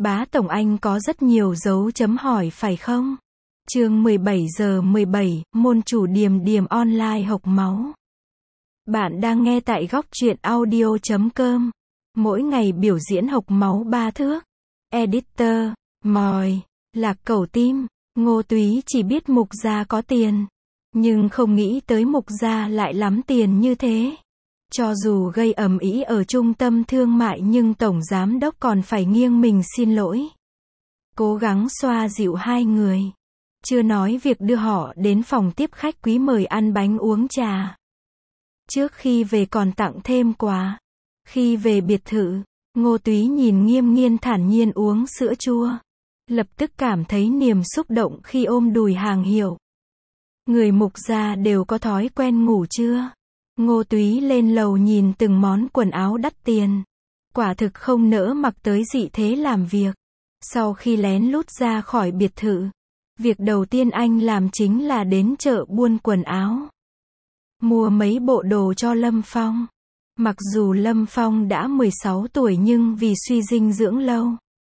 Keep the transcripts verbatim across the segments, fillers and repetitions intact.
Bá tổng anh có rất nhiều dấu chấm hỏi phải không? Chương mười bảy giờ mười bảy, môn chủ Điềm Điềm online học máu. Bạn đang nghe tại góc truyện audio chấm com. Mỗi ngày biểu diễn học máu ba thước. Editor, mòi, lạc cẩu tim. Ngô Túy chỉ biết Mục gia có tiền, nhưng không nghĩ tới Mục gia lại lắm tiền như thế. Cho dù gây ầm ĩ ở trung tâm thương mại nhưng tổng giám đốc còn phải nghiêng mình xin lỗi. Cố gắng xoa dịu hai người. Chưa nói việc đưa họ đến phòng tiếp khách quý mời ăn bánh uống trà. Trước khi về còn tặng thêm quà. Khi về biệt thự, Ngô Túy nhìn Nghiêm Nghiên thản nhiên uống sữa chua. Lập tức cảm thấy niềm xúc động khi ôm đùi Hàng Hiểu. Người Mục gia đều có thói quen ngủ trưa. Ngô Túy lên lầu nhìn từng món quần áo đắt tiền. Quả thực không nỡ mặc tới dị thế làm việc. Sau khi lén lút ra khỏi biệt thự, việc đầu tiên anh làm chính là đến chợ buôn quần áo. Mua mấy bộ đồ cho Lâm Phong. Mặc dù Lâm Phong đã mười sáu tuổi nhưng vì suy dinh dưỡng lâu,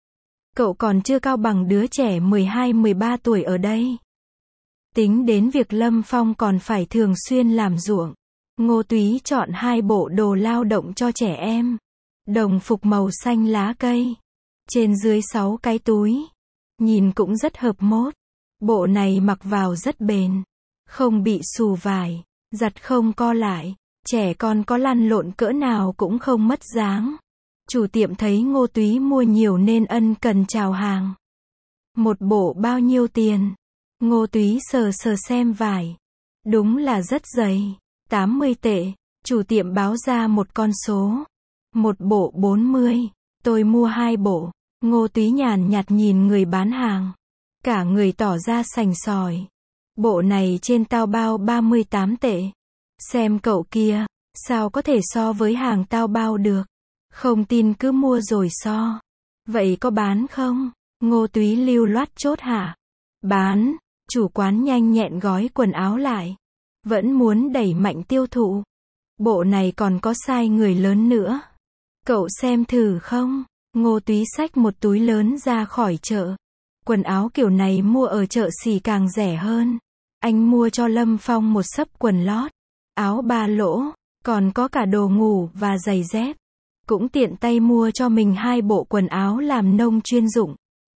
cậu còn chưa cao bằng đứa trẻ mười hai mười ba tuổi ở đây. Tính đến việc Lâm Phong còn phải thường xuyên làm ruộng, Ngô Túy chọn hai bộ đồ lao động cho trẻ em. Đồng phục màu xanh lá cây. Trên dưới sáu cái túi. Nhìn cũng rất hợp mốt. Bộ này mặc vào rất bền. Không bị xù vải. Giặt không co lại. Trẻ con có lăn lộn cỡ nào cũng không mất dáng. Chủ tiệm thấy Ngô Túy mua nhiều nên ân cần chào hàng. Một bộ bao nhiêu tiền? Ngô Túy sờ sờ xem vải. Đúng là rất dày. tám mươi tệ. Chủ tiệm báo ra một con số. Một bộ bốn mươi. Tôi mua hai bộ. Ngô Túy nhàn nhạt nhìn người bán hàng. Cả người tỏ ra sành sỏi. Bộ này trên Taobao ba mươi tám tệ. Xem cậu kia, sao có thể so với hàng Taobao được? Không tin cứ mua rồi so. Vậy có bán không? Ngô Túy lưu loát chốt hả? Bán. Chủ quán nhanh nhẹn gói quần áo lại. Vẫn muốn đẩy mạnh tiêu thụ. Bộ này còn có size người lớn nữa. Cậu xem thử không? Ngô Túy xách một túi lớn ra khỏi chợ. Quần áo kiểu này mua ở chợ xỉ càng rẻ hơn. Anh mua cho Lâm Phong một xấp quần lót, áo ba lỗ, còn có cả đồ ngủ và giày dép. Cũng tiện tay mua cho mình hai bộ quần áo làm nông chuyên dụng.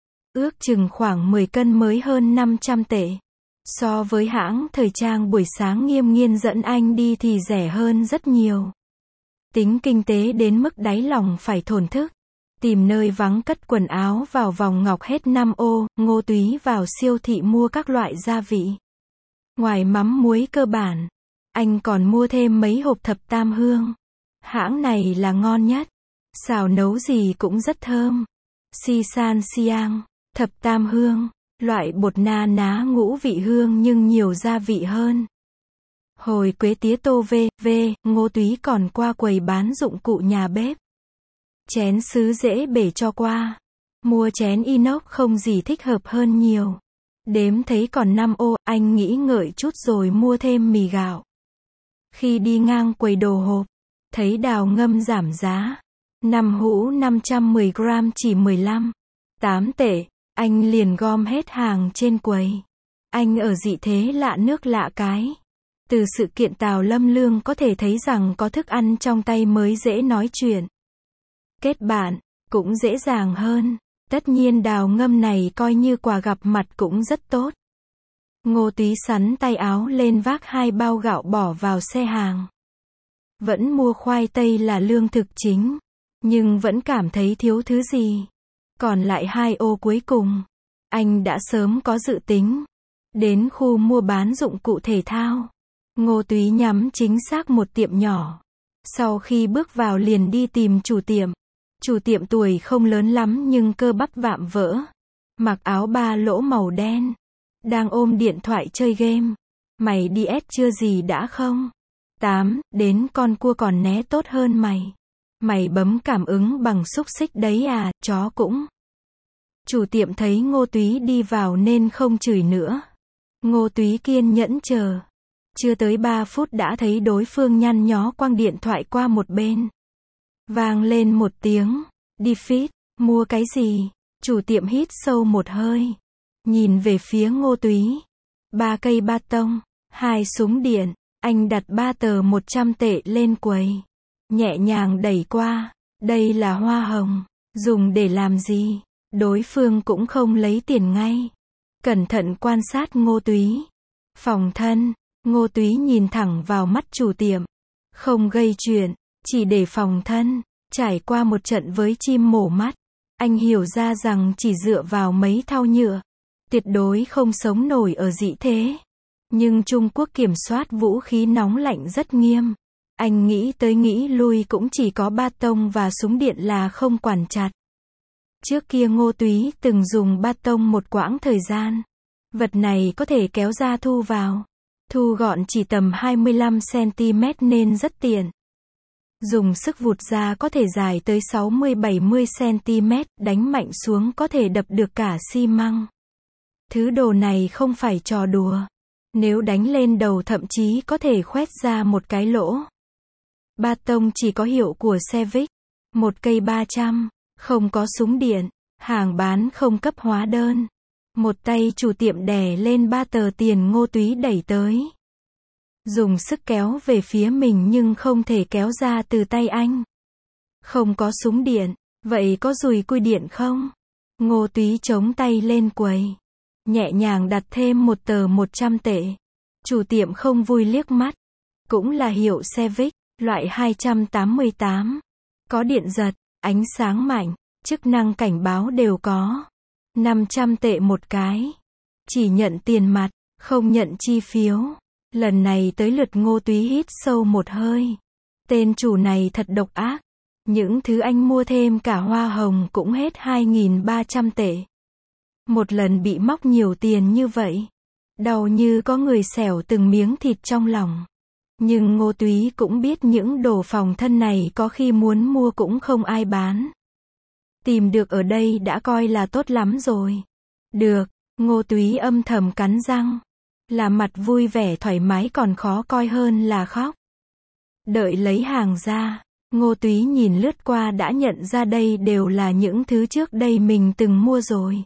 Ước chừng khoảng mười cân mới hơn năm trăm tệ. So với hãng thời trang buổi sáng Nghiêm Nghiên dẫn anh đi thì rẻ hơn rất nhiều. Tính kinh tế đến mức đáy lòng phải thổn thức. Tìm nơi vắng cất quần áo vào vòng ngọc hết năm ô, Ngô Túy vào siêu thị mua các loại gia vị. Ngoài mắm muối cơ bản, anh còn mua thêm mấy hộp thập tam hương. Hãng này là ngon nhất. Xào nấu gì cũng rất thơm. Si san siang, thập tam hương, loại bột na ná ngũ vị hương nhưng nhiều gia vị hơn. Hồi quế tía tô vê vê, Ngô Túy còn qua quầy bán dụng cụ nhà bếp. Chén sứ dễ bể cho qua. Mua chén inox không gì thích hợp hơn nhiều. Đếm thấy còn năm ô, anh nghĩ ngợi chút rồi mua thêm mì gạo. Khi đi ngang quầy đồ hộp, thấy đào ngâm giảm giá. năm hũ năm trăm mười gram chỉ mười lăm, tám tệ. Anh liền gom hết hàng trên quầy. Anh ở dị thế lạ nước lạ cái. Từ sự kiện Tào Lâm Lương có thể thấy rằng có thức ăn trong tay mới dễ nói chuyện. Kết bạn, cũng dễ dàng hơn. Tất nhiên đào ngâm này coi như quà gặp mặt cũng rất tốt. Ngô Túy sắn tay áo lên vác hai bao gạo bỏ vào xe hàng. Vẫn mua khoai tây là lương thực chính. Nhưng vẫn cảm thấy thiếu thứ gì. Còn lại hai ô cuối cùng. Anh đã sớm có dự tính. Đến khu mua bán dụng cụ thể thao. Ngô Túy nhắm chính xác một tiệm nhỏ. Sau khi bước vào liền đi tìm chủ tiệm. Chủ tiệm tuổi không lớn lắm nhưng cơ bắp vạm vỡ. Mặc áo ba lỗ màu đen. Đang ôm điện thoại chơi game. Mày đi ét chưa gì đã không? tám, đến con cua còn né tốt hơn mày. Mày bấm cảm ứng bằng xúc xích đấy à, chó cũng. Chủ tiệm thấy Ngô Túy đi vào nên không chửi nữa. Ngô Túy kiên nhẫn chờ. Chưa tới ba phút đã thấy đối phương nhăn nhó quăng điện thoại qua một bên. Vang lên một tiếng. Đi fit, mua cái gì? Chủ tiệm hít sâu một hơi. Nhìn về phía Ngô Túy. Ba cây ba tông, hai súng điện. Anh đặt ba tờ một trăm tệ lên quầy. Nhẹ nhàng đẩy qua. Đây là hoa hồng. Dùng để làm gì? Đối phương cũng không lấy tiền ngay. Cẩn thận quan sát Ngô Túy. Phòng thân. Ngô Túy nhìn thẳng vào mắt chủ tiệm. Không gây chuyện, chỉ để phòng thân. Trải qua một trận với chim mổ mắt, anh hiểu ra rằng chỉ dựa vào mấy thau nhựa, tuyệt đối không sống nổi ở dị thế. Nhưng Trung Quốc kiểm soát vũ khí nóng lạnh rất nghiêm. Anh nghĩ tới nghĩ lui cũng chỉ có ba tông và súng điện là không quản chặt. Trước kia Ngô Túy từng dùng ba tông một quãng thời gian. Vật này có thể kéo ra thu vào. Thu gọn chỉ tầm hai mươi lăm xăng-ti-mét nên rất tiện. Dùng sức vụt ra có thể dài tới sáu mươi bảy mươi xăng-ti-mét, đánh mạnh xuống có thể đập được cả xi măng. Thứ đồ này không phải trò đùa. Nếu đánh lên đầu thậm chí có thể khoét ra một cái lỗ. Ba tông chỉ có hiệu của xe Vic. Một cây ba trăm, không có súng điện, hàng bán không cấp hóa đơn. Một tay chủ tiệm đè lên ba tờ tiền Ngô Túy đẩy tới. Dùng sức kéo về phía mình nhưng không thể kéo ra từ tay anh. Không có súng điện, vậy có dùi cui điện không? Ngô Túy chống tay lên quầy. Nhẹ nhàng đặt thêm một tờ một trăm tệ. Chủ tiệm không vui liếc mắt. Cũng là hiệu xe Vic, loại hai trăm tám mươi tám. Có điện giật, ánh sáng mạnh, chức năng cảnh báo đều có. năm trăm tệ một cái. Chỉ nhận tiền mặt, không nhận chi phiếu. Lần này tới lượt Ngô Túy hít sâu một hơi. Tên chủ này thật độc ác. Những thứ anh mua thêm cả hoa hồng cũng hết hai nghìn ba trăm tệ. Một lần bị móc nhiều tiền như vậy. Đau như có người xẻo từng miếng thịt trong lòng. Nhưng Ngô Túy cũng biết những đồ phòng thân này có khi muốn mua cũng không ai bán. Tìm được ở đây đã coi là tốt lắm rồi. Được, Ngô Túy âm thầm cắn răng. Là mặt vui vẻ thoải mái còn khó coi hơn là khóc. Đợi lấy hàng ra, Ngô Túy nhìn lướt qua đã nhận ra đây đều là những thứ trước đây mình từng mua rồi.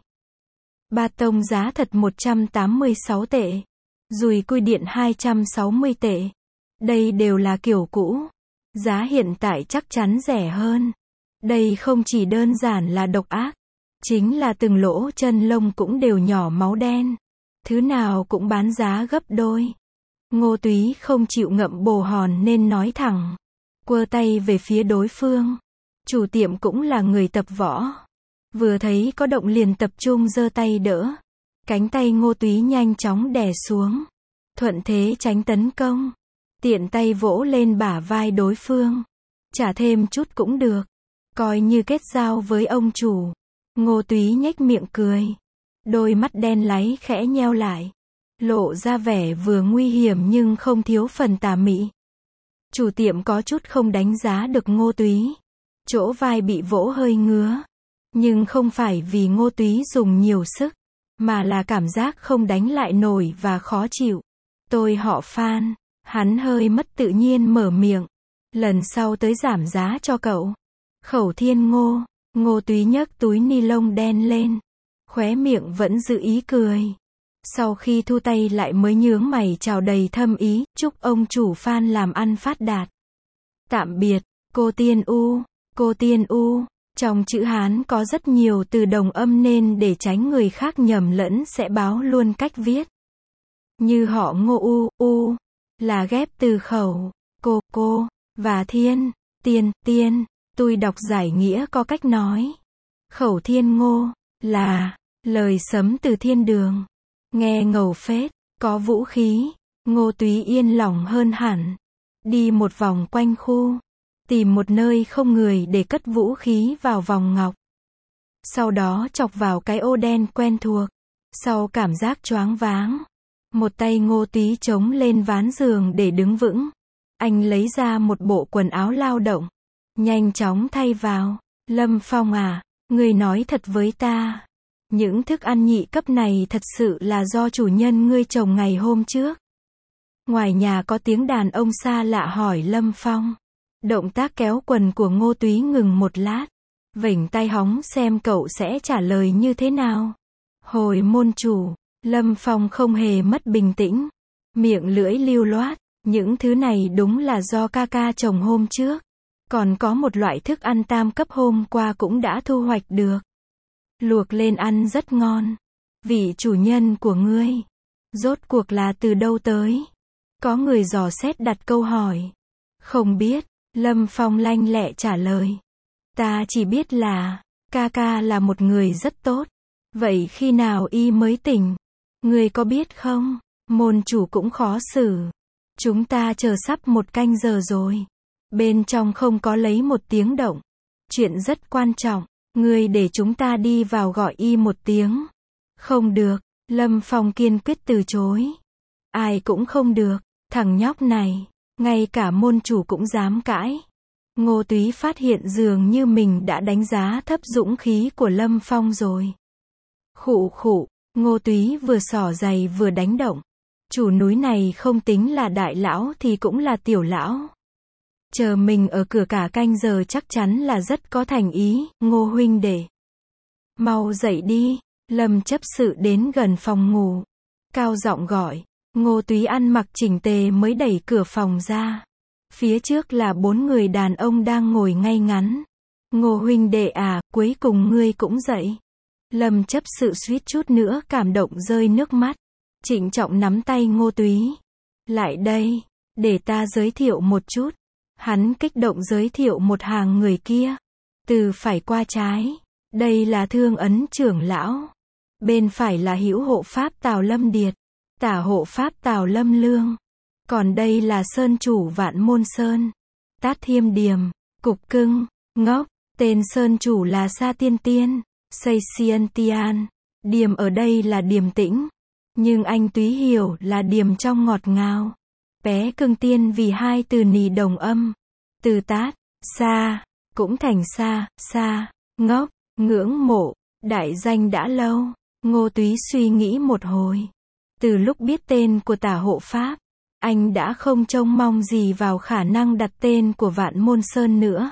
Ba tông giá thật một trăm tám mươi sáu tệ. Dùi cui điện hai trăm sáu mươi tệ. Đây đều là kiểu cũ. Giá hiện tại chắc chắn rẻ hơn. Đây không chỉ đơn giản là độc ác. Chính là từng lỗ chân lông cũng đều nhỏ máu đen. Thứ nào cũng bán giá gấp đôi. Ngô Túy không chịu ngậm bồ hòn nên nói thẳng. Quơ tay về phía đối phương. Chủ tiệm cũng là người tập võ. Vừa thấy có động liền tập trung giơ tay đỡ. Cánh tay Ngô Túy nhanh chóng đè xuống. Thuận thế tránh tấn công. Tiện tay vỗ lên bả vai đối phương. Trả thêm chút cũng được. Coi như kết giao với ông chủ. Ngô Túy nhếch miệng cười. Đôi mắt đen láy khẽ nheo lại. Lộ ra vẻ vừa nguy hiểm nhưng không thiếu phần tà mị. Chủ tiệm có chút không đánh giá được Ngô Túy. Chỗ vai bị vỗ hơi ngứa. Nhưng không phải vì Ngô Túy dùng nhiều sức. Mà là cảm giác không đánh lại nổi và khó chịu. Tôi họ Phan. Hắn hơi mất tự nhiên mở miệng. Lần sau tới giảm giá cho cậu. Khẩu Thiên Ngô. Ngô Túy nhấc túi ni lông đen lên. Khóe miệng vẫn giữ ý cười. Sau khi thu tay lại mới nhướng mày chào đầy thâm ý. Chúc ông chủ Phan làm ăn phát đạt. Tạm biệt, cô Tiên U. Cô Tiên U. Trong chữ Hán có rất nhiều từ đồng âm nên để tránh người khác nhầm lẫn sẽ báo luôn cách viết. Như họ Ngô U, U. Là ghép từ khẩu, cô, cô, và thiên, tiên, tiên. Tôi đọc giải nghĩa có cách nói. Khẩu Thiên Ngô, là, lời sấm từ thiên đường. Nghe ngầu phết, có vũ khí. Ngô Túy yên lòng hơn hẳn. Đi một vòng quanh khu. Tìm một nơi không người để cất vũ khí vào vòng ngọc. Sau đó chọc vào cái ô đen quen thuộc. Sau cảm giác choáng váng. Một tay Ngô Túy chống lên ván giường để đứng vững. Anh lấy ra một bộ quần áo lao động. Nhanh chóng thay vào. Lâm Phong à, ngươi nói thật với ta. Những thức ăn nhị cấp này thật sự là do chủ nhân ngươi trồng ngày hôm trước. Ngoài nhà có tiếng đàn ông xa lạ hỏi Lâm Phong. Động tác kéo quần của Ngô Túy ngừng một lát. vểnh tai hóng xem cậu sẽ trả lời như thế nào. Hồi môn chủ, Lâm Phong không hề mất bình tĩnh, miệng lưỡi lưu loát, những thứ này đúng là do ca ca trồng hôm trước. Còn có một loại thức ăn tam cấp hôm qua cũng đã thu hoạch được. Luộc lên ăn rất ngon. Vị chủ nhân của ngươi, rốt cuộc là từ đâu tới? Có người dò xét đặt câu hỏi. Không biết, Lâm Phong lanh lẹ trả lời. Ta chỉ biết là, ca ca là một người rất tốt. Vậy khi nào y mới tỉnh? Ngươi có biết không? Môn chủ cũng khó xử. Chúng ta chờ sắp một canh giờ rồi. Bên trong không có lấy một tiếng động. Chuyện rất quan trọng. Ngươi để chúng ta đi vào gọi y một tiếng. Không được. Lâm Phong kiên quyết từ chối. Ai cũng không được. Thằng nhóc này, ngay cả môn chủ cũng dám cãi. Ngô Túy phát hiện dường như mình đã đánh giá thấp dũng khí của Lâm Phong rồi. Khụ khụ, Ngô Túy vừa xỏ giày vừa đánh động. Chủ núi này không tính là đại lão thì cũng là tiểu lão. Chờ mình ở cửa cả canh giờ chắc chắn là rất có thành ý, Ngô huynh đệ. Mau dậy đi, Lâm chấp sự đến gần phòng ngủ. Cao giọng gọi, Ngô Túy ăn mặc chỉnh tề mới đẩy cửa phòng ra. Phía trước là bốn người đàn ông đang ngồi ngay ngắn. Ngô huynh đệ à, cuối cùng ngươi cũng dậy. Lâm chấp sự suýt chút nữa cảm động rơi nước mắt. Trịnh trọng nắm tay Ngô Túy. Lại đây, để ta giới thiệu một chút. Hắn kích động giới thiệu một hàng người kia. Từ phải qua trái. Đây là Thương Ấn trưởng lão. Bên phải là Hữu hộ pháp Tào Lâm Điệt. Tả hộ pháp Tào Lâm Lương. Còn đây là Sơn chủ Vạn Môn Sơn. Tát Thiêm Điềm. Cục Cưng. Ngốc. Tên Sơn chủ là Sa Tiên Tiên. Xây Siên Tian. Điềm ở đây là điềm tĩnh. Nhưng anh Túy hiểu là điềm trong ngọt ngào. Bé Cưng Tiên vì hai từ nì đồng âm. Từ tát, xa, cũng thành xa, xa, ngốc, ngưỡng mộ, đại danh đã lâu. Ngô Túy suy nghĩ một hồi. Từ lúc biết tên của tả hộ pháp, anh đã không trông mong gì vào khả năng đặt tên của Vạn Môn Sơn nữa.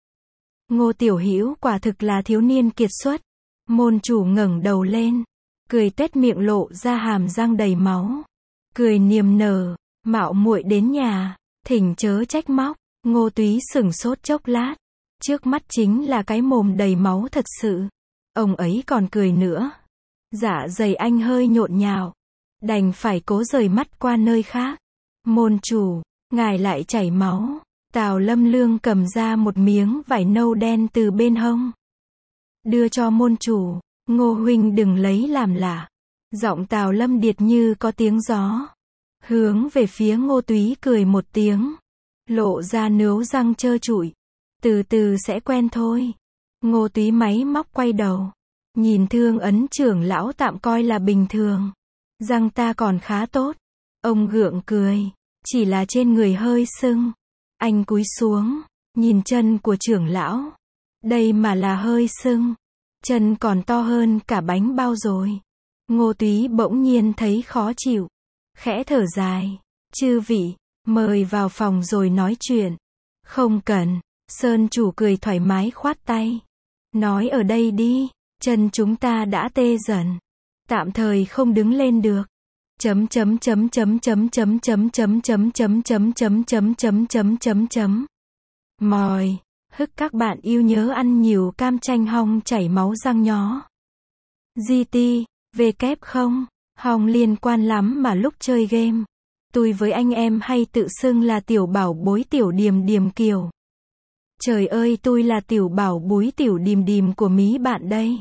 Ngô Tiểu Hữu quả thực là thiếu niên kiệt xuất. Môn chủ ngẩng đầu lên, cười tuét miệng lộ ra hàm răng đầy máu. Cười niềm nở, mạo muội đến nhà, thỉnh chớ trách móc. Ngô Túy sửng sốt chốc lát. Trước mắt chính là cái mồm đầy máu thật sự. Ông ấy còn cười nữa. Dạ dày anh hơi nhộn nhạo. Đành phải cố rời mắt qua nơi khác. Môn chủ, ngài lại chảy máu. Tào Lâm Lương cầm ra một miếng vải nâu đen từ bên hông. Đưa cho môn chủ. Ngô huynh đừng lấy làm lạ. Giọng Tào Lâm Điệt như có tiếng gió. Hướng về phía Ngô Túy cười một tiếng. Lộ ra nướu răng trơ trụi. Từ từ sẽ quen thôi. Ngô Túy máy móc quay đầu. Nhìn Thương Ấn trưởng lão tạm coi là bình thường. Răng ta còn khá tốt. Ông gượng cười. Chỉ là trên người hơi sưng. Anh cúi xuống. Nhìn chân của trưởng lão. Đây mà là hơi sưng. Chân còn to hơn cả bánh bao rồi. Ngô Túy bỗng nhiên thấy khó chịu. Khẽ thở dài. Chư vị, mời vào phòng rồi nói chuyện. Không cần. Sơn chủ cười thoải mái khoát tay. Nói ở đây đi. Chân chúng ta đã tê dần. Tạm thời không đứng lên được. Chấm chấm chấm chấm chấm chấm chấm chấm chấm chấm chấm chấm chấm chấm chấm chấm chấm. Mòi. Hức các bạn yêu nhớ ăn nhiều cam chanh hong chảy máu răng nhó. giê tê, vê kép không? Hong liên quan lắm mà lúc chơi game. Tôi với anh em hay tự xưng là tiểu bảo bối tiểu điềm điềm kiều. Trời ơi tôi là tiểu bảo bối tiểu điềm điềm của mí bạn đây.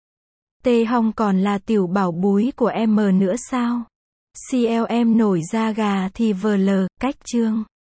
Tê Hong còn là tiểu bảo bối của em nữa sao? xê lờ em nổi da gà thì vờ lờ, cách chương.